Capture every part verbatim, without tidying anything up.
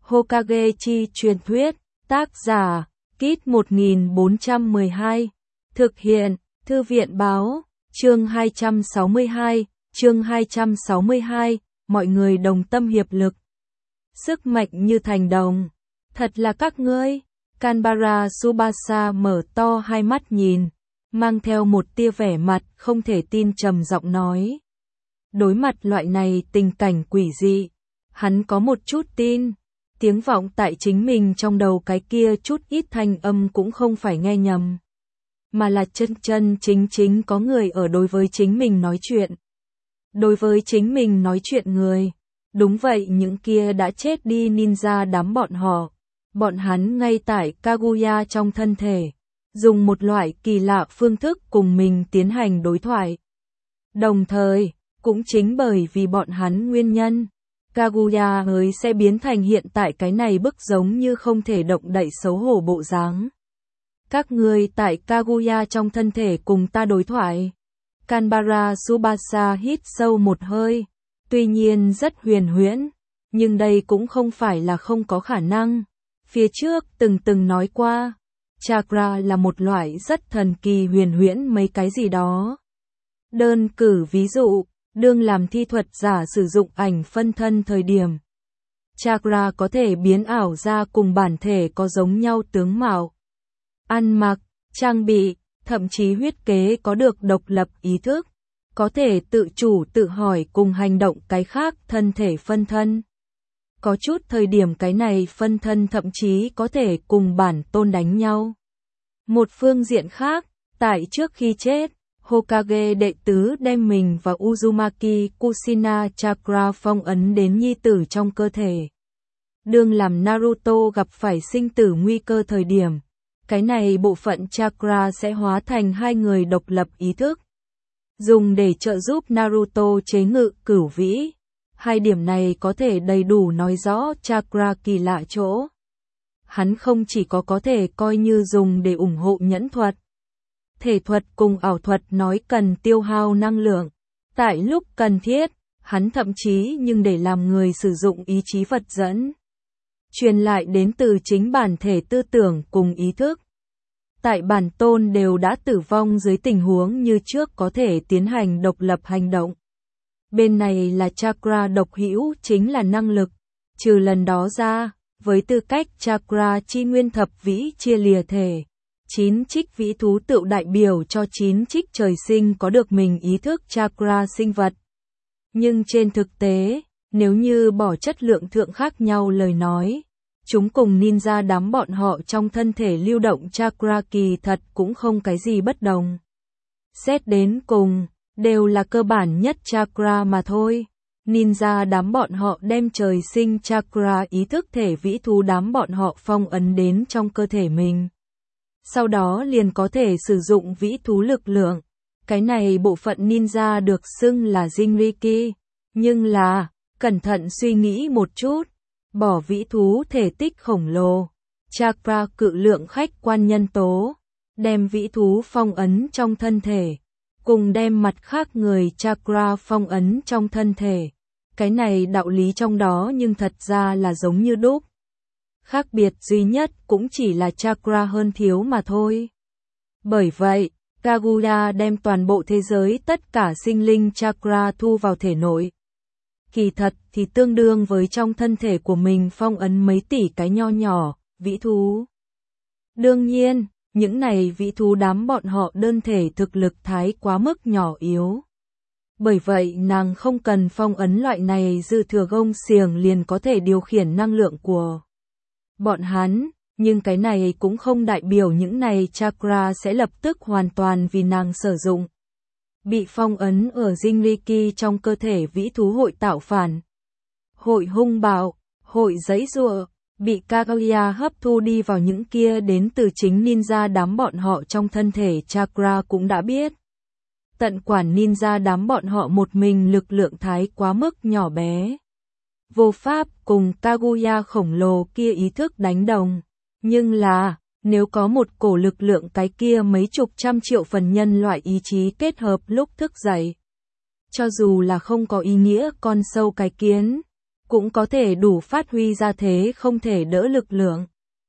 Hokage chi truyền thuyết, tác giả, Kit một nghìn bốn trăm mười hai, thực hiện, Thư viện báo, chương hai trăm sáu mươi hai, chương hai trăm sáu mươi hai, mọi người đồng tâm hiệp lực. Sức mạnh như thành đồng, thật là các ngươi. Kanbara Tsubasa mở to hai mắt nhìn, mang theo một tia vẻ mặt không thể tin trầm giọng nói. Đối mặt loại này tình cảnh quỷ dị, hắn có một chút tin, tiếng vọng tại chính mình trong đầu cái kia chút ít thanh âm cũng không phải nghe nhầm, mà là chân chân chính chính có người ở đối với chính mình nói chuyện. Đối với chính mình nói chuyện người, đúng vậy, những kia đã chết đi ninja đám bọn họ. Bọn hắn ngay tại Kaguya trong thân thể, dùng một loại kỳ lạ phương thức cùng mình tiến hành đối thoại. Đồng thời, cũng chính bởi vì bọn hắn nguyên nhân, Kaguya mới sẽ biến thành hiện tại cái này bức giống như không thể động đậy xấu hổ bộ dáng. Các ngươi tại Kaguya trong thân thể cùng ta đối thoại. Kanbara Tsubasa hít sâu một hơi, tuy nhiên rất huyền huyễn, nhưng đây cũng không phải là không có khả năng. Phía trước từng từng nói qua, chakra là một loại rất thần kỳ huyền huyễn mấy cái gì đó. Đơn cử ví dụ, đương làm thi thuật giả sử dụng ảnh phân thân thời điểm, chakra có thể biến ảo ra cùng bản thể có giống nhau tướng mạo, ăn mặc, trang bị, thậm chí huyết kế có được độc lập ý thức, có thể tự chủ tự hỏi cùng hành động cái khác thân thể phân thân. Có chút thời điểm cái này phân thân thậm chí có thể cùng bản tôn đánh nhau. Một phương diện khác, tại trước khi chết, Hokage đệ tứ đem mình và Uzumaki Kushina Chakra phong ấn đến nhi tử trong cơ thể. Đương làm Naruto gặp phải sinh tử nguy cơ thời điểm, cái này bộ phận Chakra sẽ hóa thành hai người độc lập ý thức, dùng để trợ giúp Naruto chế ngự cửu vĩ. Hai điểm này có thể đầy đủ nói rõ chakra kỳ lạ chỗ. Hắn không chỉ có có thể coi như dùng để ủng hộ nhẫn thuật, thể thuật cùng ảo thuật nói cần tiêu hao năng lượng. Tại lúc cần thiết, hắn thậm chí nhưng để làm người sử dụng ý chí Phật dẫn, truyền lại đến từ chính bản thể tư tưởng cùng ý thức. Tại bản tôn đều đã tử vong dưới tình huống như trước có thể tiến hành độc lập hành động. Bên này là chakra độc hữu chính là năng lực, trừ lần đó ra, với tư cách chakra chi nguyên thập vĩ chia lìa thể, chín trích vĩ thú tự đại biểu cho chín trích trời sinh có được mình ý thức chakra sinh vật. Nhưng trên thực tế, nếu như bỏ chất lượng thượng khác nhau lời nói, chúng cùng ninja đám bọn họ trong thân thể lưu động chakra kỳ thật cũng không cái gì bất đồng. Xét đến cùng, đều là cơ bản nhất chakra mà thôi. Ninja đám bọn họ đem trời sinh chakra ý thức thể vĩ thú đám bọn họ phong ấn đến trong cơ thể mình. Sau đó liền có thể sử dụng vĩ thú lực lượng. Cái này bộ phận ninja được xưng là Jinriki. Nhưng là, cẩn thận suy nghĩ một chút, bỏ vĩ thú thể tích khổng lồ, chakra cự lượng khách quan nhân tố, đem vĩ thú phong ấn trong thân thể, cùng đem mặt khác người chakra phong ấn trong thân thể. Cái này đạo lý trong đó nhưng thật ra là giống như đúc. Khác biệt duy nhất cũng chỉ là chakra hơn thiếu mà thôi. Bởi vậy, Kaguya đem toàn bộ thế giới tất cả sinh linh chakra thu vào thể nội. Kỳ thật thì tương đương với trong thân thể của mình phong ấn mấy tỷ cái nho nhỏ, vĩ thú. Đương nhiên, những này vĩ thú đám bọn họ đơn thể thực lực thái quá mức nhỏ yếu. Bởi vậy nàng không cần phong ấn loại này dư thừa gông xiềng liền có thể điều khiển năng lượng của bọn hắn, nhưng cái này cũng không đại biểu những này chakra sẽ lập tức hoàn toàn vì nàng sử dụng. Bị phong ấn ở Jinriki trong cơ thể vĩ thú hội tạo phản, hội hung bạo, hội giãy giụa, bị Kaguya hấp thu đi vào những kia đến từ chính ninja đám bọn họ trong thân thể chakra cũng đã biết. Tận quản ninja đám bọn họ một mình lực lượng thái quá mức nhỏ bé, vô pháp cùng Kaguya khổng lồ kia ý thức đánh đồng. Nhưng là, nếu có một cổ lực lượng cái kia mấy chục trăm triệu phần nhân loại ý chí kết hợp lúc thức dậy, cho dù là không có ý nghĩa con sâu cái kiến, cũng có thể đủ phát huy ra thế không thể đỡ lực lượng.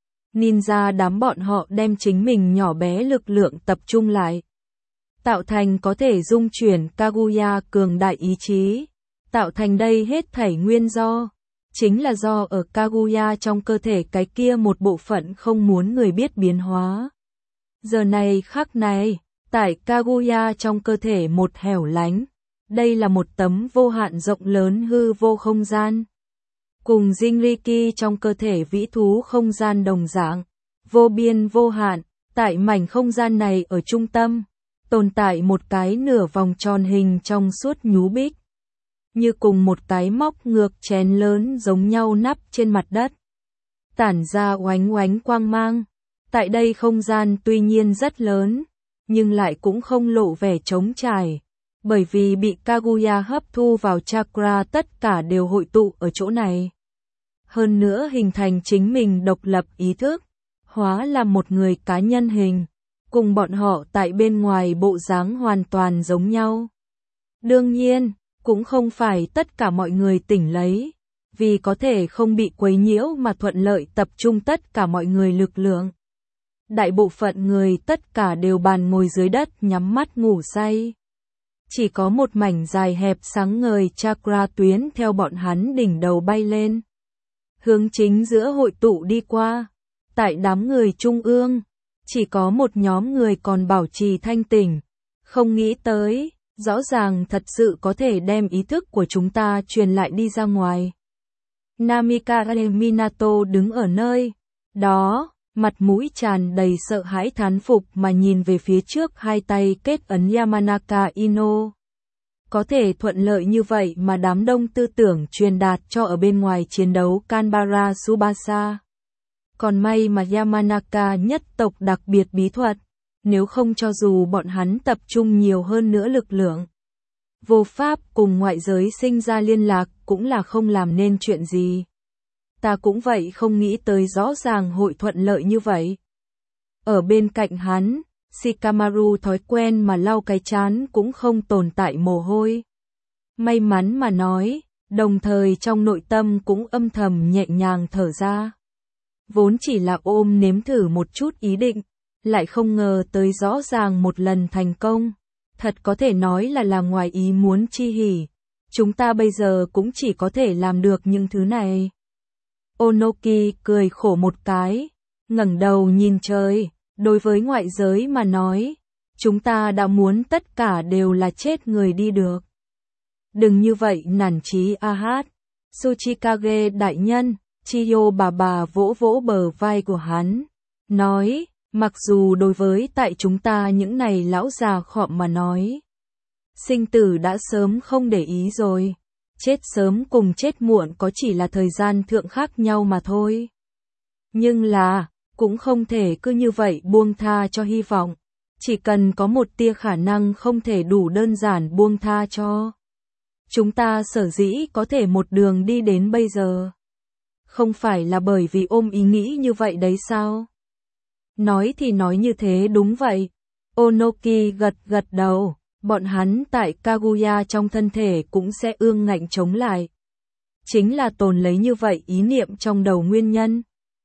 Ninja đám bọn họ đem chính mình nhỏ bé lực lượng tập trung lại, tạo thành có thể dung chuyển Kaguya cường đại ý chí. Tạo thành đây hết thảy nguyên do, chính là do ở Kaguya trong cơ thể cái kia một bộ phận không muốn người biết biến hóa. Giờ này khắc này, tại Kaguya trong cơ thể một hẻo lánh, đây là một tấm vô hạn rộng lớn hư vô không gian. Cùng Jinriki trong cơ thể vĩ thú không gian đồng dạng, vô biên vô hạn, tại mảnh không gian này ở trung tâm, tồn tại một cái nửa vòng tròn hình trong suốt nhú bích. Như cùng một cái móc ngược chén lớn giống nhau nắp trên mặt đất. Tản ra oánh oánh quang mang. Tại đây không gian tuy nhiên rất lớn, nhưng lại cũng không lộ vẻ trống trải. Bởi vì bị Kaguya hấp thu vào chakra tất cả đều hội tụ ở chỗ này. Hơn nữa hình thành chính mình độc lập ý thức, hóa là một người cá nhân hình, cùng bọn họ tại bên ngoài bộ dáng hoàn toàn giống nhau. Đương nhiên, cũng không phải tất cả mọi người tỉnh lấy, vì có thể không bị quấy nhiễu mà thuận lợi tập trung tất cả mọi người lực lượng. Đại bộ phận người tất cả đều bàn ngồi dưới đất nhắm mắt ngủ say. Chỉ có một mảnh dài hẹp sáng ngời chakra tuyến theo bọn hắn đỉnh đầu bay lên. Hướng chính giữa hội tụ đi qua. Tại đám người trung ương, chỉ có một nhóm người còn bảo trì thanh tỉnh. Không nghĩ tới, rõ ràng thật sự có thể đem ý thức của chúng ta truyền lại đi ra ngoài. Namikaze Minato đứng ở nơi đó, mặt mũi tràn đầy sợ hãi thán phục mà nhìn về phía trước hai tay kết ấn Yamanaka Ino. Có thể thuận lợi như vậy mà đám đông tư tưởng truyền đạt cho ở bên ngoài chiến đấu Kanbara Tsubasa. Còn may mà Yamanaka nhất tộc đặc biệt bí thuật, nếu không cho dù bọn hắn tập trung nhiều hơn nữa lực lượng, vô pháp cùng ngoại giới sinh ra liên lạc cũng là không làm nên chuyện gì. Ta cũng vậy không nghĩ tới rõ ràng hội thuận lợi như vậy. Ở bên cạnh hắn, Shikamaru thói quen mà lau cái trán cũng không tồn tại mồ hôi. May mắn mà nói, đồng thời trong nội tâm cũng âm thầm nhẹ nhàng thở ra. Vốn chỉ là ôm nếm thử một chút ý định, lại không ngờ tới rõ ràng một lần thành công. Thật có thể nói là là ngoài ý muốn chi hỉ. Chúng ta bây giờ cũng chỉ có thể làm được những thứ này. Onoki cười khổ một cái, ngẩng đầu nhìn trời, đối với ngoại giới mà nói, chúng ta đã muốn tất cả đều là chết người đi được. Đừng như vậy nản chí a hát. Tsuchikage đại nhân, Chiyo bà bà vỗ vỗ bờ vai của hắn, nói, mặc dù đối với tại chúng ta những này lão già khọm mà nói, sinh tử đã sớm không để ý rồi. Chết sớm cùng chết muộn có chỉ là thời gian thượng khác nhau mà thôi. Nhưng là, cũng không thể cứ như vậy buông tha cho hy vọng. Chỉ cần có một tia khả năng không thể đủ đơn giản buông tha cho. Chúng ta sở dĩ có thể một đường đi đến bây giờ. Không phải là bởi vì ôm ý nghĩ như vậy đấy sao? Nói thì nói như thế đúng vậy. Onoki gật gật đầu. Bọn hắn tại Kaguya trong thân thể cũng sẽ ương ngạnh chống lại. Chính là tồn lấy như vậy ý niệm trong đầu nguyên nhân.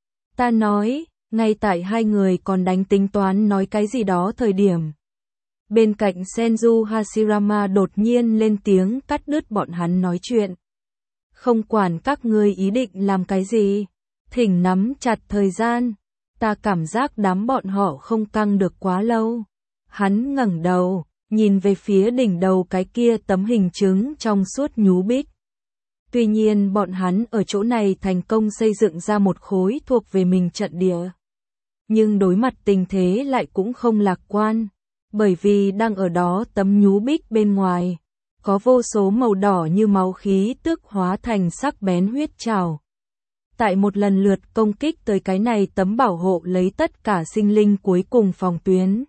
Ta nói, ngay tại hai người còn đánh tính toán nói cái gì đó thời điểm. Bên cạnh Senju Hashirama đột nhiên lên tiếng cắt đứt bọn hắn nói chuyện. Không quản các ngươi ý định làm cái gì, thỉnh nắm chặt thời gian. Ta cảm giác đám bọn họ không căng được quá lâu. Hắn ngẩng đầu, nhìn về phía đỉnh đầu cái kia tấm hình chứng trong suốt nhú bích. Tuy nhiên bọn hắn ở chỗ này thành công xây dựng ra một khối thuộc về mình trận địa. Nhưng đối mặt tình thế lại cũng không lạc quan, bởi vì đang ở đó tấm nhú bích bên ngoài, có vô số màu đỏ như máu khí tước hóa thành sắc bén huyết trảo. Tại một lần lượt công kích tới cái này tấm bảo hộ lấy tất cả sinh linh cuối cùng phòng tuyến.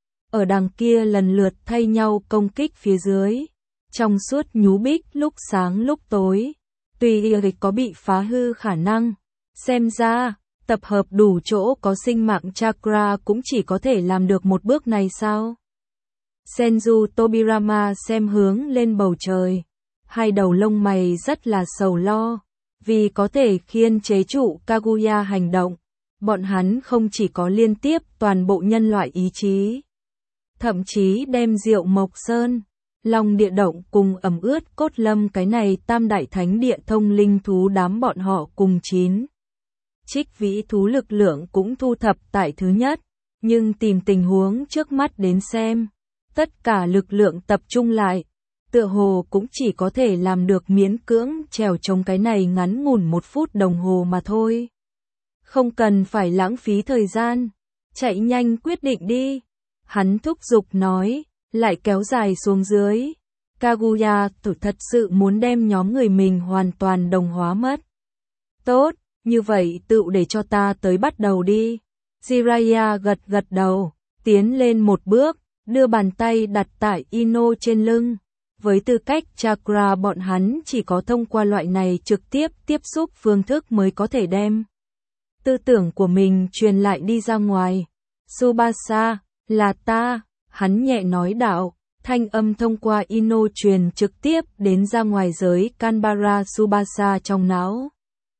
Ở đằng kia lần lượt thay nhau công kích phía dưới. Trong suốt nhú bích lúc sáng lúc tối. Tuy y có bị phá hư khả năng. Xem ra, tập hợp đủ chỗ có sinh mạng chakra cũng chỉ có thể làm được một bước này sao? Senju Tobirama xem hướng lên bầu trời. Hai đầu lông mày rất là sầu lo. Vì có thể khiên chế trụ Kaguya hành động, bọn hắn không chỉ có liên tiếp toàn bộ nhân loại ý chí, thậm chí đem Diệu Mộc Sơn, Long Địa Động cùng ẩm ướt Cốt Lâm cái này tam đại thánh địa thông linh thú đám bọn họ cùng chín trích vĩ thú lực lượng cũng thu thập tại thứ nhất, nhưng tìm tình huống trước mắt đến xem, tất cả lực lượng tập trung lại, tựa hồ cũng chỉ có thể làm được miễn cưỡng trèo chống cái này ngắn ngủn một phút đồng hồ mà thôi. Không cần phải lãng phí thời gian, chạy nhanh quyết định đi. Hắn thúc giục nói, lại kéo dài xuống dưới. Kaguya tự thật sự muốn đem nhóm người mình hoàn toàn đồng hóa mất. Tốt, như vậy tự để cho ta tới bắt đầu đi. Jiraiya gật gật đầu, tiến lên một bước, đưa bàn tay đặt tại Ino trên lưng. Với tư cách chakra bọn hắn chỉ có thông qua loại này trực tiếp tiếp xúc phương thức mới có thể đem tư tưởng của mình truyền lại đi ra ngoài. Tsubasa, là ta, hắn nhẹ nói đạo, thanh âm thông qua Ino truyền trực tiếp đến ra ngoài giới Kanbara Tsubasa trong não.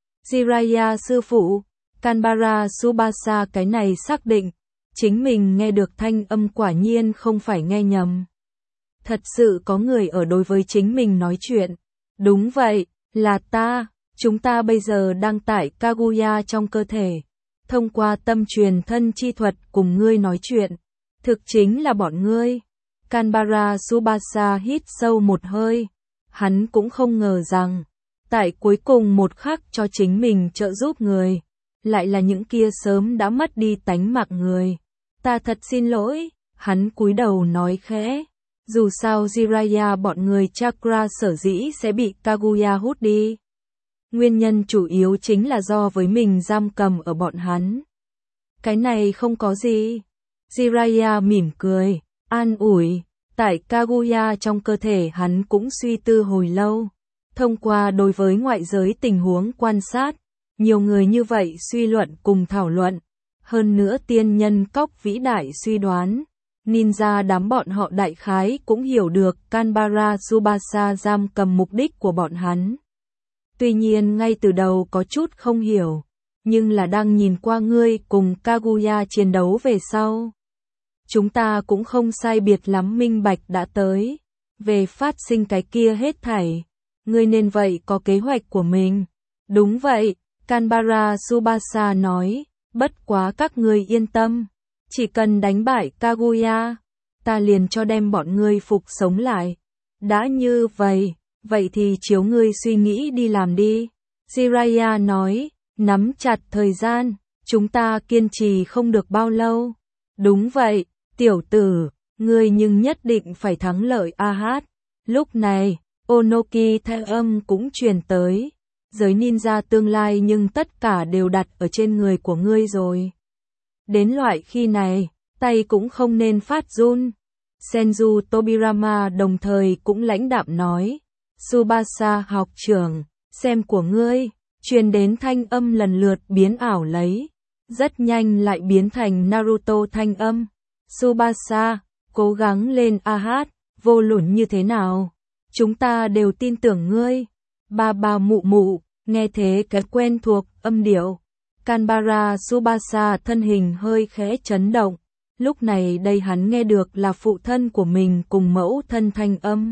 Jiraiya sư phụ, Kanbara Tsubasa cái này xác định, chính mình nghe được thanh âm quả nhiên không phải nghe nhầm. Thật sự có người ở đối với chính mình nói chuyện. Đúng vậy, là ta, chúng ta bây giờ đang tại Kaguya trong cơ thể. Thông qua tâm truyền thân chi thuật cùng ngươi nói chuyện. Thực chính là bọn ngươi. Kanbara Tsubasa hít sâu một hơi. Hắn cũng không ngờ rằng, tại cuối cùng một khắc cho chính mình trợ giúp người, lại là những kia sớm đã mất đi tánh mạng người. Ta thật xin lỗi, hắn cúi đầu nói khẽ. Dù sao Jiraiya bọn người chakra sở dĩ sẽ bị Kaguya hút đi. Nguyên nhân chủ yếu chính là do với mình giam cầm ở bọn hắn. Cái này không có gì. Jiraiya mỉm cười, an ủi, tại Kaguya trong cơ thể hắn cũng suy tư hồi lâu. Thông qua đối với ngoại giới tình huống quan sát, nhiều người như vậy suy luận cùng thảo luận. Hơn nữa tiên nhân cóc vĩ đại suy đoán. Ninja đám bọn họ đại khái cũng hiểu được Kanbara Tsubasa giam cầm mục đích của bọn hắn. Tuy nhiên ngay từ đầu có chút không hiểu, nhưng là đang nhìn qua ngươi cùng Kaguya chiến đấu về sau. Chúng ta cũng không sai biệt lắm minh bạch đã tới. Về phát sinh cái kia hết thảy, ngươi nên vậy có kế hoạch của mình. Đúng vậy, Kanbara Tsubasa nói, bất quá các ngươi yên tâm. Chỉ cần đánh bại Kaguya, ta liền cho đem bọn ngươi phục sống lại. Đã như vậy, vậy thì chiếu ngươi suy nghĩ đi làm đi. Jiraiya nói, nắm chặt thời gian, chúng ta kiên trì không được bao lâu. Đúng vậy, tiểu tử, ngươi nhưng nhất định phải thắng lợi a hát. Lúc này, Onoki thanh âm cũng truyền tới. Giới ninja tương lai nhưng tất cả đều đặt ở trên người của ngươi rồi. Đến loại khi này, tay cũng không nên phát run. Senju Tobirama đồng thời cũng lãnh đạm nói. Tsubasa học trưởng, xem của ngươi, truyền đến thanh âm lần lượt biến ảo lấy. Rất nhanh lại biến thành Naruto thanh âm. Tsubasa, cố gắng lên a hát, vô luận như thế nào. Chúng ta đều tin tưởng ngươi. Ba ba mụ mụ, nghe thế cái quen thuộc âm điệu. Kanbara Tsubasa thân hình hơi khẽ chấn động. Lúc này đây hắn nghe được là phụ thân của mình cùng mẫu thân thanh âm.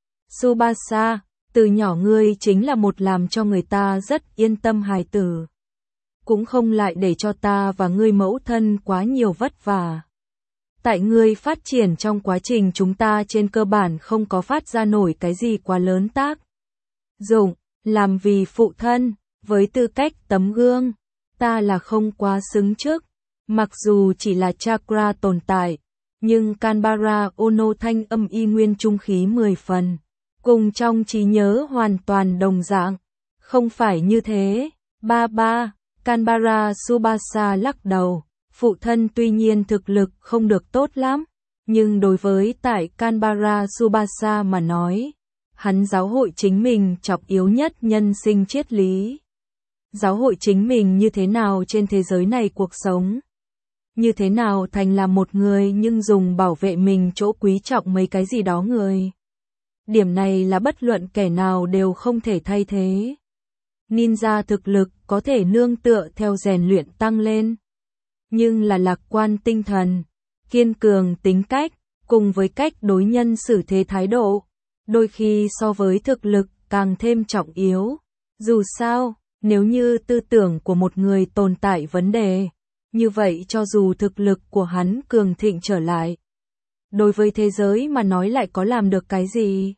Tsubasa, từ nhỏ ngươi chính là một làm cho người ta rất yên tâm hài tử. Cũng không lại để cho ta và ngươi mẫu thân quá nhiều vất vả. Tại ngươi phát triển trong quá trình chúng ta trên cơ bản không có phát ra nổi cái gì quá lớn tác dụng, làm vì phụ thân, với tư cách tấm gương. Ta là không quá xứng trước, mặc dù chỉ là chakra tồn tại, nhưng Kanbara Ono thanh âm y nguyên trung khí mười phần, cùng trong trí nhớ hoàn toàn đồng dạng, không phải như thế. Ba ba, Kanbara Tsubasa lắc đầu, phụ thân tuy nhiên thực lực không được tốt lắm, nhưng đối với tại Kanbara Tsubasa mà nói, hắn giáo hội chính mình chọc yếu nhất nhân sinh triết lý. Giáo hội chính mình như thế nào trên thế giới này cuộc sống. Như thế nào thành là một người nhưng dùng bảo vệ mình chỗ quý trọng mấy cái gì đó người. Điểm này là bất luận kẻ nào đều không thể thay thế. Ninja thực lực có thể nương tựa theo rèn luyện tăng lên. Nhưng là lạc quan tinh thần, kiên cường tính cách, cùng với cách đối nhân xử thế thái độ, đôi khi so với thực lực càng thêm trọng yếu. Dù sao, nếu như tư tưởng của một người tồn tại vấn đề, như vậy cho dù thực lực của hắn cường thịnh trở lại, đối với thế giới mà nói lại có làm được cái gì.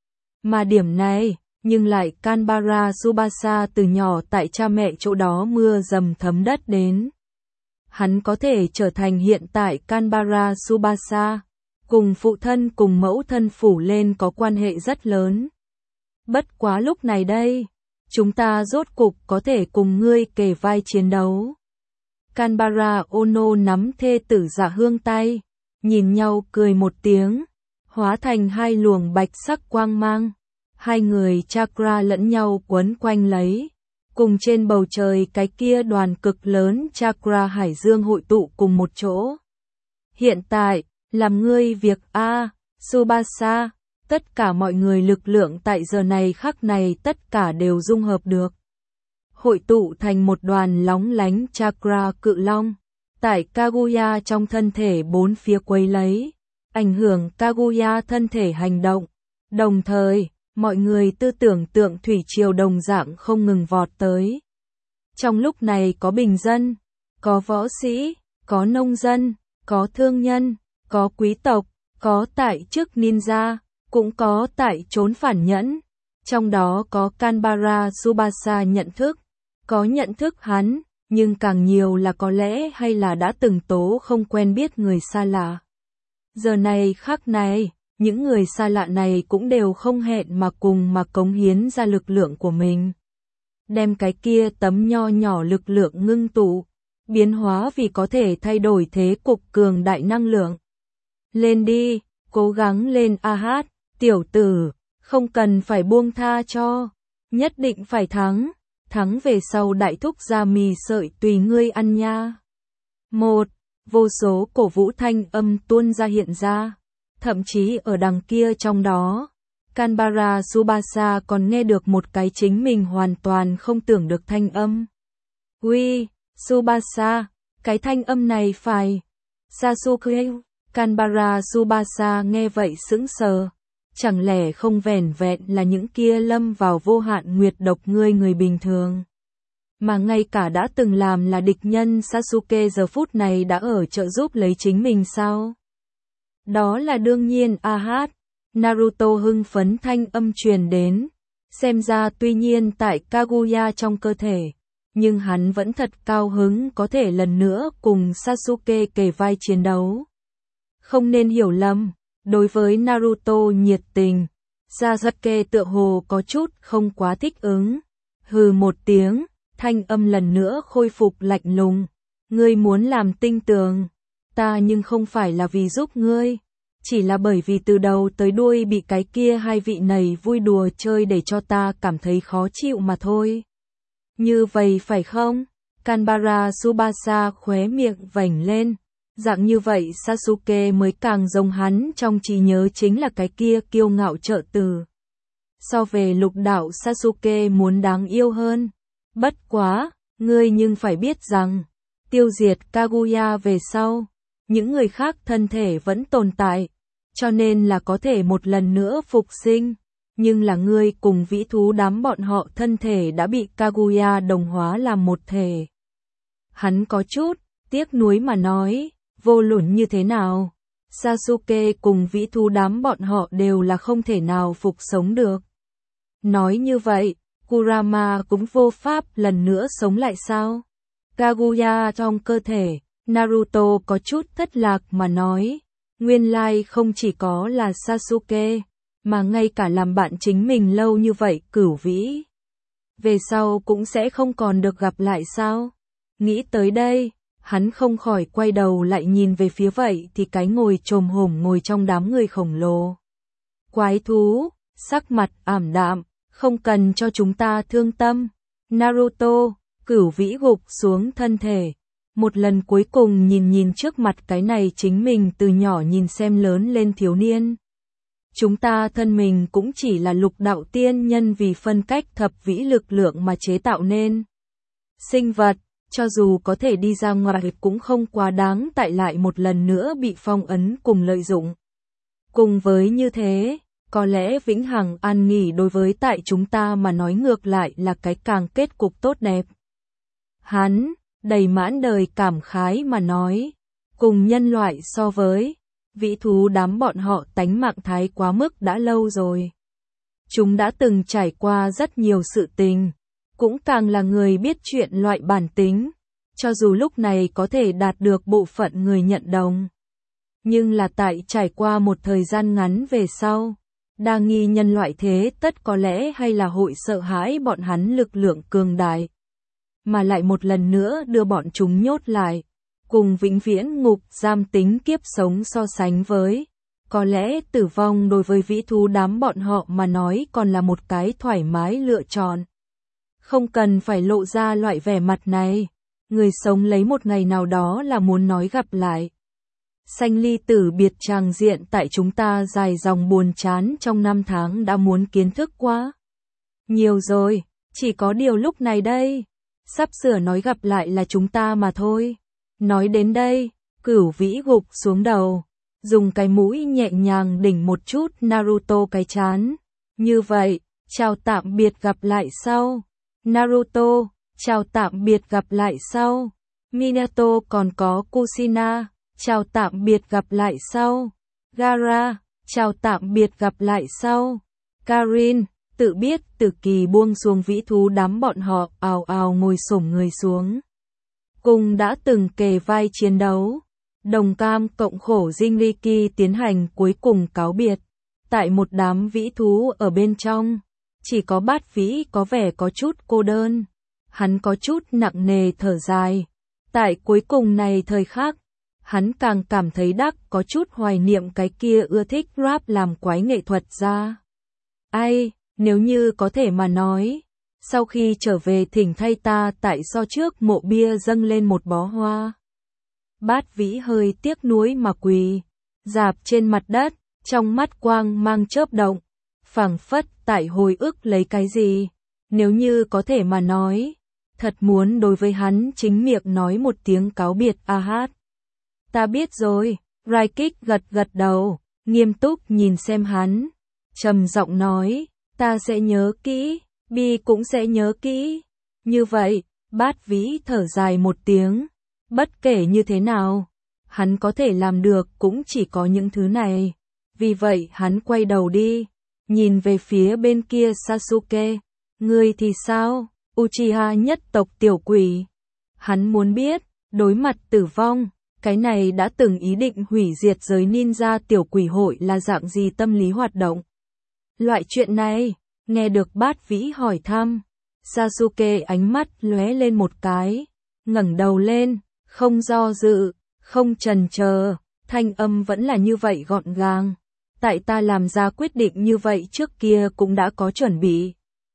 Mà điểm này, nhưng lại Kanbara Tsubasa từ nhỏ tại cha mẹ chỗ đó mưa dầm thấm đất đến. Hắn có thể trở thành hiện tại Kanbara Tsubasa, cùng phụ thân cùng mẫu thân phủ lên có quan hệ rất lớn. Bất quá lúc này đây, chúng ta rốt cục có thể cùng ngươi kề vai chiến đấu. Kanbara Ono nắm thê tử Dạ Hương tay, nhìn nhau cười một tiếng, hóa thành hai luồng bạch sắc quang mang. Hai người chakra lẫn nhau quấn quanh lấy, cùng trên bầu trời cái kia đoàn cực lớn chakra hải dương hội tụ cùng một chỗ. Hiện tại, làm ngươi việc A, Tsubasa, tất cả mọi người lực lượng tại giờ này khắc này tất cả đều dung hợp được. Hội tụ thành một đoàn lóng lánh chakra cự long, tại Kaguya trong thân thể bốn phía quấy lấy, ảnh hưởng Kaguya thân thể hành động, đồng thời, mọi người tư tưởng tượng thủy triều đồng dạng không ngừng vọt tới. Trong lúc này có bình dân, có võ sĩ, có nông dân, có thương nhân, có quý tộc, có tại chức ninja, cũng có tại trốn phản nhẫn. Trong đó có Kanbara Tsubasa nhận thức, có nhận thức hắn, nhưng càng nhiều là có lẽ hay là đã từng tố không quen biết người xa lạ. Giờ này khắc này, những người xa lạ này cũng đều không hẹn mà cùng mà cống hiến ra lực lượng của mình. Đem cái kia tấm nho nhỏ lực lượng ngưng tụ, biến hóa vì có thể thay đổi thế cục cường đại năng lượng. Lên đi, cố gắng lên a hát, tiểu tử, không cần phải buông tha cho, nhất định phải thắng, thắng về sau đại thúc ra mì sợi tùy ngươi ăn nha. Một, vô số cổ vũ thanh âm tuôn ra hiện ra. Thậm chí ở đằng kia trong đó, Kanbara Tsubasa còn nghe được một cái chính mình hoàn toàn không tưởng được thanh âm. Uy, Tsubasa, cái thanh âm này phải. Sasuke, Kanbara Tsubasa nghe vậy sững sờ. Chẳng lẽ không vẻn vẹn là những kia lâm vào vô hạn nguyệt độc ngươi người bình thường. Mà ngay cả đã từng làm là địch nhân Sasuke giờ phút này đã ở trợ giúp lấy chính mình sao? Đó là đương nhiên a hát, Naruto hưng phấn thanh âm truyền đến, xem ra tuy nhiên tại Kaguya trong cơ thể, nhưng hắn vẫn thật cao hứng có thể lần nữa cùng Sasuke kề vai chiến đấu. Không nên hiểu lầm, đối với Naruto nhiệt tình, Sasuke tựa hồ có chút không quá thích ứng. Hừ một tiếng, thanh âm lần nữa khôi phục lạnh lùng, ngươi muốn làm tinh tường. Ta nhưng không phải là vì giúp ngươi, chỉ là bởi vì từ đầu tới đuôi bị cái kia hai vị này vui đùa chơi để cho ta cảm thấy khó chịu mà thôi. Như vậy phải không? Kanbara Tsubasa khóe miệng vểnh lên, dạng như vậy Sasuke mới càng giống hắn trong trí nhớ chính là cái kia kiêu ngạo trợ tử. So về lục đạo Sasuke muốn đáng yêu hơn. Bất quá, ngươi nhưng phải biết rằng, tiêu diệt Kaguya về sau, những người khác thân thể vẫn tồn tại, cho nên là có thể một lần nữa phục sinh, nhưng là ngươi cùng vĩ thú đám bọn họ thân thể đã bị Kaguya đồng hóa làm một thể. Hắn có chút tiếc nuối mà nói, vô luận như thế nào, Sasuke cùng vĩ thú đám bọn họ đều là không thể nào phục sống được. Nói như vậy, Kurama cũng vô pháp lần nữa sống lại sao? Kaguya trong cơ thể, Naruto có chút thất lạc mà nói, nguyên lai không chỉ có là Sasuke, mà ngay cả làm bạn chính mình lâu như vậy cửu vĩ. Về sau cũng sẽ không còn được gặp lại sao? Nghĩ tới đây, hắn không khỏi quay đầu lại nhìn về phía vậy thì cái ngồi chồm hổm ngồi trong đám người khổng lồ. Quái thú, sắc mặt ảm đạm, không cần cho chúng ta thương tâm. Naruto, cửu vĩ gục xuống thân thể. Một lần cuối cùng nhìn nhìn trước mặt cái này chính mình từ nhỏ nhìn xem lớn lên thiếu niên. Chúng ta thân mình cũng chỉ là lục đạo tiên nhân vì phân cách thập vĩ lực lượng mà chế tạo nên. Sinh vật, cho dù có thể đi ra ngoài cũng không quá đáng tại lại một lần nữa bị phong ấn cùng lợi dụng. Cùng với như thế, có lẽ vĩnh hằng an nghỉ đối với tại chúng ta mà nói ngược lại là cái càng kết cục tốt đẹp. Hắn, đầy mãn đời cảm khái mà nói, cùng nhân loại so với, vĩ thú đám bọn họ tánh mạng thái quá mức đã lâu rồi. Chúng đã từng trải qua rất nhiều sự tình, cũng càng là người biết chuyện loại bản tính, cho dù lúc này có thể đạt được bộ phận người nhận đồng. Nhưng là tại trải qua một thời gian ngắn về sau, đa nghi nhân loại thế tất có lẽ hay là hội sợ hãi bọn hắn lực lượng cường đại, mà lại một lần nữa đưa bọn chúng nhốt lại, cùng vĩnh viễn ngục giam tính kiếp sống so sánh với, có lẽ tử vong đối với vĩ thú đám bọn họ mà nói còn là một cái thoải mái lựa chọn. Không cần phải lộ ra loại vẻ mặt này, người sống lấy một ngày nào đó là muốn nói gặp lại. Sanh ly tử biệt tràng diện tại chúng ta dài dòng buồn chán trong năm tháng đã muốn kiến thức quá nhiều rồi, chỉ có điều lúc này đây, sắp sửa nói gặp lại là chúng ta mà thôi. Nói đến đây, Cửu Vĩ gục xuống đầu, dùng cái mũi nhẹ nhàng đỉnh một chút Naruto cái chán. Như vậy, chào tạm biệt gặp lại sau. Naruto, chào tạm biệt gặp lại sau. Minato còn có Kushina, chào tạm biệt gặp lại sau. Gaara, chào tạm biệt gặp lại sau. Karin, tự biết Tử Kỳ buông xuống vĩ thú đám bọn họ ào ào ngồi xổm người xuống. Cùng đã từng kề vai chiến đấu, đồng cam cộng khổ Jinriki tiến hành cuối cùng cáo biệt. Tại một đám vĩ thú ở bên trong, chỉ có Bát Vĩ có vẻ có chút cô đơn. Hắn có chút nặng nề thở dài. Tại cuối cùng này thời khắc, hắn càng cảm thấy đắc có chút hoài niệm cái kia ưa thích rap làm quái nghệ thuật ra. Ai, nếu như có thể mà nói, sau khi trở về thỉnh thay ta tại so trước mộ bia dâng lên một bó hoa. Bát Vĩ hơi tiếc nuối mà quỳ, rạp trên mặt đất, trong mắt quang mang chớp động, phảng phất tại hồi ức lấy cái gì. Nếu như có thể mà nói, thật muốn đối với hắn chính miệng nói một tiếng cáo biệt a hát. Ta biết rồi, Raikik gật gật đầu, nghiêm túc nhìn xem hắn, trầm giọng nói, ta sẽ nhớ kỹ, Bi cũng sẽ nhớ kỹ. Như vậy, Bát Vĩ thở dài một tiếng, bất kể như thế nào, hắn có thể làm được cũng chỉ có những thứ này. Vì vậy hắn quay đầu đi, nhìn về phía bên kia Sasuke, ngươi thì sao, Uchiha nhất tộc tiểu quỷ. Hắn muốn biết, đối mặt tử vong, cái này đã từng ý định hủy diệt giới ninja tiểu quỷ hội là dạng gì tâm lý hoạt động. Loại chuyện này, nghe được Bát Vĩ hỏi thăm, Sasuke ánh mắt lóe lên một cái, ngẩng đầu lên, không do dự, không chần chờ, thanh âm vẫn là như vậy gọn gàng. Tại ta làm ra quyết định như vậy trước kia cũng đã có chuẩn bị.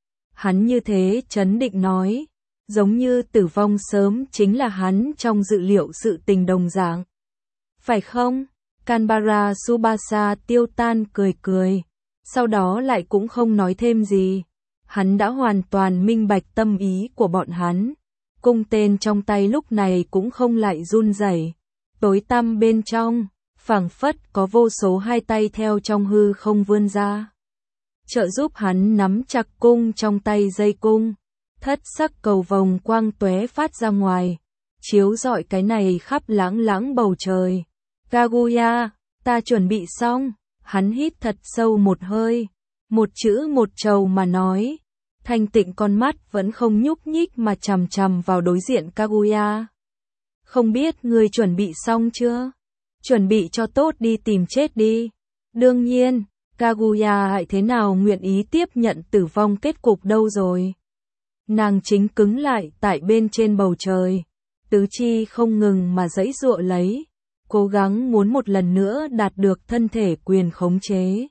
Hắn như thế chấn định nói, giống như tử vong sớm chính là hắn trong dự liệu sự tình đồng dạng. Phải không? Kanbara Tsubasa tiêu tan cười cười, sau đó lại cũng không nói thêm gì. Hắn đã hoàn toàn minh bạch tâm ý của bọn hắn. Cung tên trong tay lúc này cũng không lại run rẩy. Tối tăm bên trong, phảng phất có vô số hai tay theo trong hư không vươn ra, trợ giúp hắn nắm chặt cung trong tay dây cung. Thất sắc cầu vồng quang tóe phát ra ngoài, chiếu rọi cái này khắp lãng lãng bầu trời. Kaguya, ta chuẩn bị xong. Hắn hít thật sâu một hơi, một chữ một trầu mà nói, thanh tịnh con mắt vẫn không nhúc nhích mà chằm chằm vào đối diện Kaguya. Không biết ngươi chuẩn bị xong chưa? Chuẩn bị cho tốt đi tìm chết đi. Đương nhiên, Kaguya hại thế nào nguyện ý tiếp nhận tử vong kết cục đâu rồi. Nàng chính cứng lại tại bên trên bầu trời, tứ chi không ngừng mà giãy giụa lấy, cố gắng muốn một lần nữa đạt được thân thể quyền khống chế.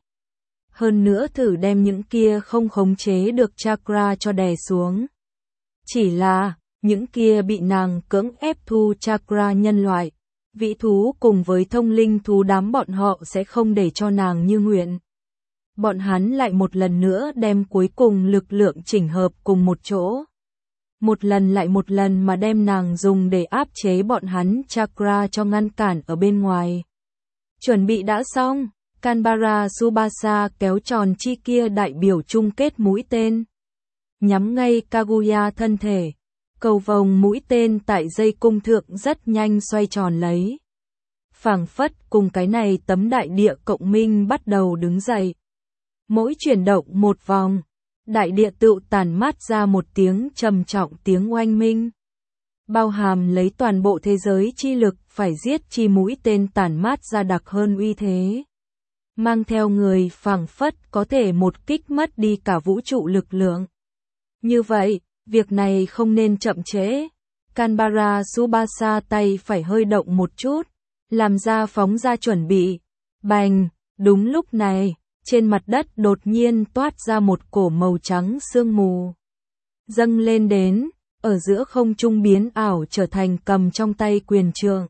Hơn nữa thử đem những kia không khống chế được chakra cho đè xuống. Chỉ là, những kia bị nàng cưỡng ép thu chakra nhân loại, vĩ thú cùng với thông linh thú đám bọn họ sẽ không để cho nàng như nguyện. bọn hắn lại một lần nữa đem cuối cùng lực lượng chỉnh hợp cùng một chỗ. Một lần lại một lần mà đem nàng dùng để áp chế bọn hắn chakra cho ngăn cản ở bên ngoài. Chuẩn bị đã xong, Canberra Tsubasa kéo tròn chi kia đại biểu chung kết mũi tên. Nhắm ngay Kaguya thân thể. Cầu vồng mũi tên tại dây cung thượng rất nhanh xoay tròn lấy. Phảng phất cùng cái này tấm đại địa cộng minh bắt đầu đứng dậy. Mỗi chuyển động một vòng, đại địa tự tản mát ra một tiếng trầm trọng tiếng oanh minh. Bao hàm lấy toàn bộ thế giới chi lực phải giết chi mũi tên tản mát ra đặc hơn uy thế. Mang theo người phảng phất có thể một kích mất đi cả vũ trụ lực lượng. Như vậy, việc này không nên chậm trễ. Canberra Tsubasa tay phải hơi động một chút, làm ra phóng ra chuẩn bị. Bành, đúng lúc này, trên mặt đất đột nhiên toát ra một cổ màu trắng sương mù. Dâng lên đến, ở giữa không trung biến ảo trở thành cầm trong tay quyền trượng.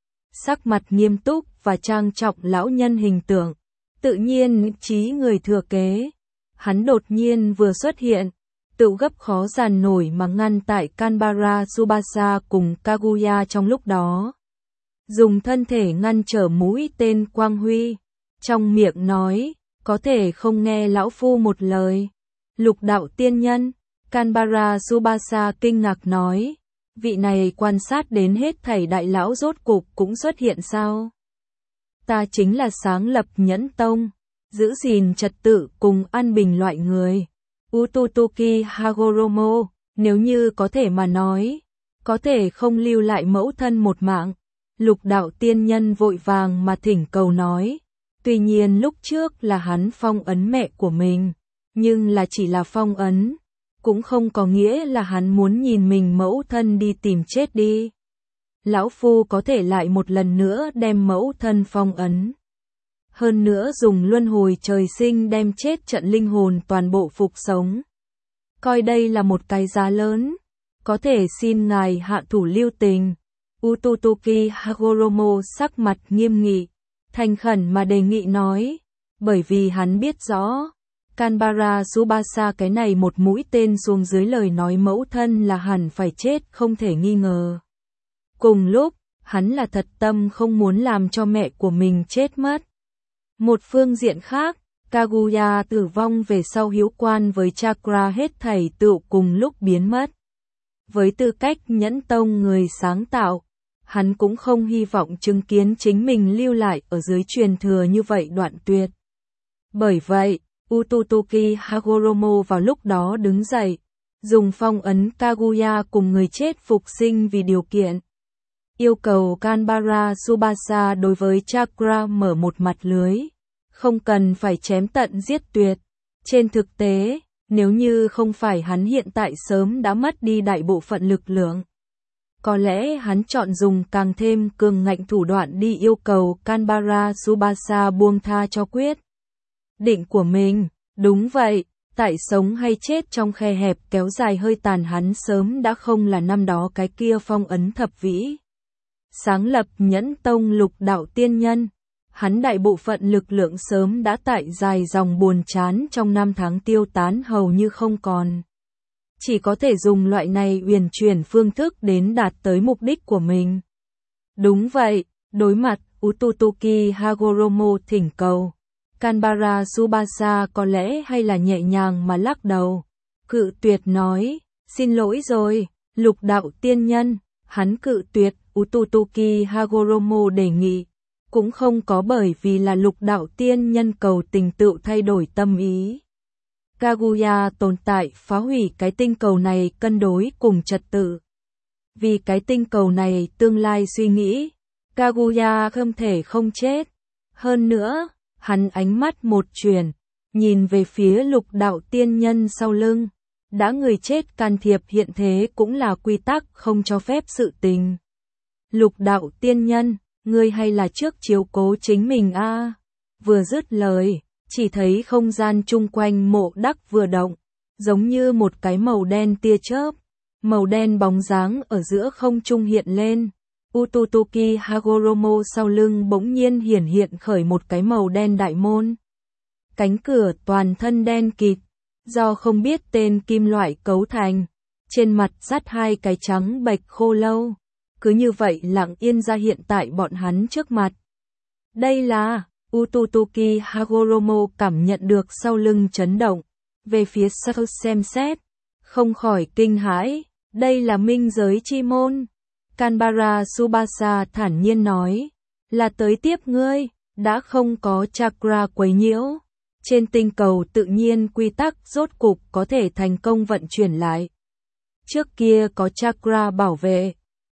Sắc mặt nghiêm túc và trang trọng lão nhân hình tượng, tự nhiên trí người thừa kế. Hắn đột nhiên vừa xuất hiện, tự gấp khó giàn nổi mà ngăn tại Canberra Tsubasa cùng Kaguya trong lúc đó. Dùng thân thể ngăn trở mũi tên quang huy, trong miệng nói, có thể không nghe lão phu một lời. Lục đạo tiên nhân, Canberra Tsubasa kinh ngạc nói, vị này quan sát đến hết thảy đại lão rốt cục cũng xuất hiện sao? Ta chính là sáng lập Nhẫn Tông, giữ gìn trật tự cùng an bình loại người. Ututuki Hagoromo, nếu như có thể mà nói, có thể không lưu lại mẫu thân một mạng. Lục đạo tiên nhân vội vàng mà thỉnh cầu nói, tuy nhiên lúc trước là hắn phong ấn mẹ của mình, nhưng là chỉ là phong ấn, cũng không có nghĩa là hắn muốn nhìn mình mẫu thân đi tìm chết đi. Lão phu có thể lại một lần nữa đem mẫu thân phong ấn. Hơn nữa dùng luân hồi trời sinh đem chết trận linh hồn toàn bộ phục sống. Coi đây là một cái giá lớn, có thể xin ngài hạ thủ lưu tình. Ututuki Hagoromo sắc mặt nghiêm nghị, thành khẩn mà đề nghị nói, bởi vì hắn biết rõ, Canberra Tsubasa cái này một mũi tên xuống dưới lời nói mẫu thân là hẳn phải chết không thể nghi ngờ. Cùng lúc, hắn là thật tâm không muốn làm cho mẹ của mình chết mất. Một phương diện khác, Kaguya tử vong về sau hiếu quan với chakra hết thảy tự cùng lúc biến mất. Với tư cách Nhẫn Tông người sáng tạo, hắn cũng không hy vọng chứng kiến chính mình lưu lại ở dưới truyền thừa như vậy đoạn tuyệt. Bởi vậy, Ututuki Hagoromo vào lúc đó đứng dậy, dùng phong ấn Kaguya cùng người chết phục sinh vì điều kiện. Yêu cầu Canberra Tsubasa đối với chakra mở một mặt lưới, không cần phải chém tận giết tuyệt. Trên thực tế, nếu như không phải hắn hiện tại sớm đã mất đi đại bộ phận lực lượng. Có lẽ hắn chọn dùng càng thêm cường ngạnh thủ đoạn đi yêu cầu Canberra Tsubasa buông tha cho quyết định của mình. Đúng vậy, tại sống hay chết trong khe hẹp kéo dài hơi tàn hắn sớm đã không là năm đó cái kia phong ấn thập vĩ. Sáng lập Nhẫn Tông lục đạo tiên nhân, hắn đại bộ phận lực lượng sớm đã tại dài dòng buồn chán trong năm tháng tiêu tán hầu như không còn. Chỉ có thể dùng loại này uyển chuyển phương thức đến đạt tới mục đích của mình. Đúng vậy, đối mặt Ututuki Hagoromo thỉnh cầu, Canberra Tsubasa có lẽ hay là nhẹ nhàng mà lắc đầu, cự tuyệt nói, xin lỗi rồi, lục đạo tiên nhân, hắn cự tuyệt Ututuki Hagoromo đề nghị, cũng không có bởi vì là lục đạo tiên nhân cầu tình tự thay đổi tâm ý. Kaguya tồn tại phá hủy cái tinh cầu này cân đối cùng trật tự. Vì cái tinh cầu này tương lai suy nghĩ, Kaguya không thể không chết. Hơn nữa, hắn ánh mắt một chuyển, nhìn về phía lục đạo tiên nhân sau lưng. Đã người chết can thiệp hiện thế cũng là quy tắc không cho phép sự tình. Lục đạo tiên nhân, ngươi hay là trước chiếu cố chính mình a? À? Vừa dứt lời, chỉ thấy không gian chung quanh mộ đắc vừa động, giống như một cái màu đen tia chớp, màu đen bóng dáng ở giữa không trung hiện lên. Ututuki Hagoromo sau lưng bỗng nhiên hiển hiện khởi một cái màu đen đại môn. Cánh cửa toàn thân đen kịt, do không biết tên kim loại cấu thành, trên mặt dắt hai cái trắng bệch khô lâu, cứ như vậy lặng yên ra hiện tại bọn hắn trước mặt. Đây là, Ututuki Hagoromo cảm nhận được sau lưng chấn động, về phía sau xem xét, không khỏi kinh hãi, đây là minh giới chi môn. Kanbara Tsubasa thản nhiên nói, là tới tiếp ngươi, đã không có chakra quấy nhiễu. Trên tinh cầu tự nhiên quy tắc rốt cục có thể thành công vận chuyển lại. Trước kia có chakra bảo vệ,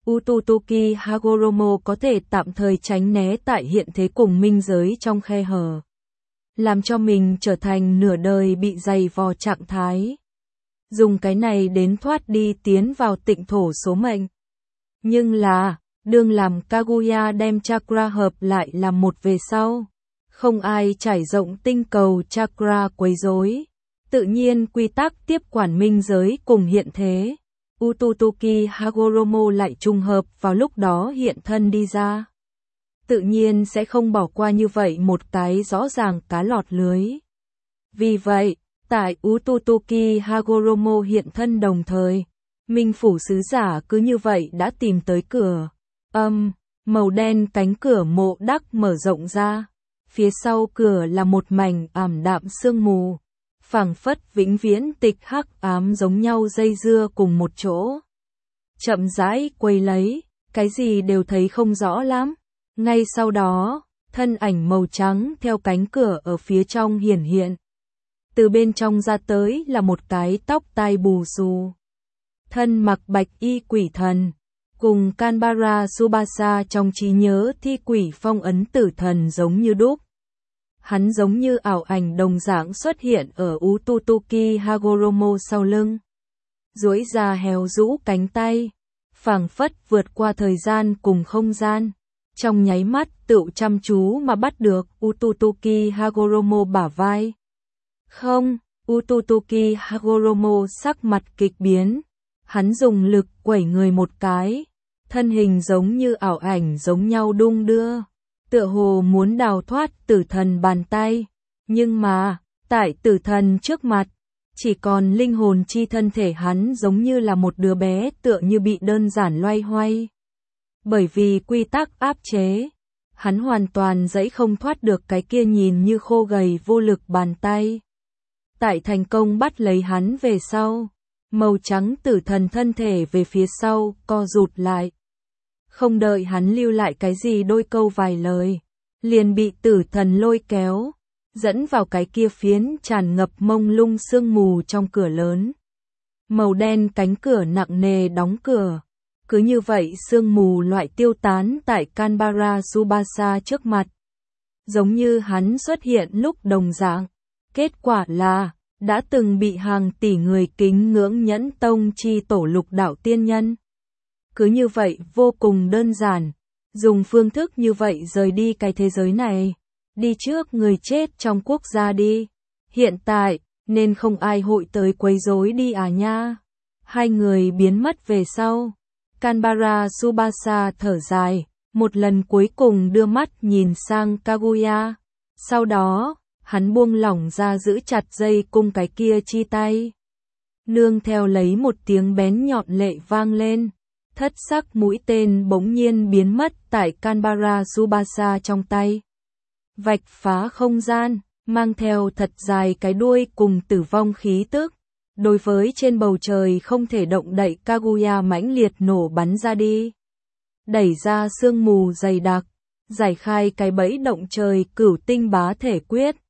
Ututuki Hagoromo có thể tạm thời tránh né tại hiện thế cùng minh giới trong khe hở, làm cho mình trở thành nửa đời bị dày vò trạng thái. Dùng cái này đến thoát đi tiến vào tịnh thổ số mệnh. Nhưng là, đương làm Kaguya đem chakra hợp lại làm một về sau. Không ai trải rộng tinh cầu chakra quấy rối. Tự nhiên quy tắc tiếp quản minh giới cùng hiện thế. Ututuki Hagoromo lại trùng hợp vào lúc đó hiện thân đi ra. Tự nhiên sẽ không bỏ qua như vậy một cái rõ ràng cá lọt lưới. Vì vậy, tại Ututuki Hagoromo hiện thân đồng thời, Minh phủ sứ giả cứ như vậy đã tìm tới cửa. Âm, màu đen cánh cửa mộ đắc mở rộng ra. Phía sau cửa là một mảnh ảm đạm sương mù, phảng phất vĩnh viễn tịch hắc ám giống nhau dây dưa cùng một chỗ. Chậm rãi quay lấy, cái gì đều thấy không rõ lắm. Ngay sau đó, thân ảnh màu trắng theo cánh cửa ở phía trong hiển hiện. Từ bên trong ra tới là một cái tóc tai bù xù. Thân mặc bạch y quỷ thần, cùng Kanbara Tsubasa trong trí nhớ thi quỷ phong ấn tử thần giống như đúc. Hắn giống như ảo ảnh đồng dạng xuất hiện ở Ututuki Hagoromo sau lưng. Duỗi ra héo rũ cánh tay, phảng phất vượt qua thời gian cùng không gian. Trong nháy mắt tựu chăm chú mà bắt được Ututuki Hagoromo bả vai. Không, Ututuki Hagoromo sắc mặt kịch biến. Hắn dùng lực quẩy người một cái. Thân hình giống như ảo ảnh giống nhau đung đưa. Tựa hồ muốn đào thoát tử thần bàn tay. Nhưng mà, tại tử thần trước mặt, chỉ còn linh hồn chi thân thể hắn giống như là một đứa bé tựa như bị đơn giản loay hoay. Bởi vì quy tắc áp chế, hắn hoàn toàn dẫy không thoát được cái kia nhìn như khô gầy vô lực bàn tay. Tại thành công bắt lấy hắn về sau, màu trắng tử thần thân thể về phía sau, co rụt lại. Không đợi hắn lưu lại cái gì đôi câu vài lời, liền bị tử thần lôi kéo, dẫn vào cái kia phiến tràn ngập mông lung sương mù trong cửa lớn. Màu đen cánh cửa nặng nề đóng cửa. Cứ như vậy sương mù loại tiêu tán tại Kanbara Tsubasa trước mặt. Giống như hắn xuất hiện lúc đồng dạng. Kết quả là, đã từng bị hàng tỷ người kính ngưỡng nhẫn tông chi tổ lục đạo tiên nhân. Cứ như vậy vô cùng đơn giản, dùng phương thức như vậy rời đi cái thế giới này, đi trước người chết trong quốc gia đi. Hiện tại, nên không ai hội tới quấy rối đi à nha. Hai người biến mất về sau. Kanbara Tsubasa thở dài, một lần cuối cùng đưa mắt nhìn sang Kaguya. Sau đó, hắn buông lỏng ra giữ chặt dây cung cái kia chi tay. Nương theo lấy một tiếng bén nhọn lệ vang lên. Thất sắc mũi tên bỗng nhiên biến mất tại Kanbara Tsubasa trong tay. Vạch phá không gian, mang theo thật dài cái đuôi cùng tử vong khí tức. Đối với trên bầu trời không thể động đậy Kaguya mãnh liệt nổ bắn ra đi. Đẩy ra sương mù dày đặc, giải khai cái bẫy động trời cửu tinh bá thể quyết.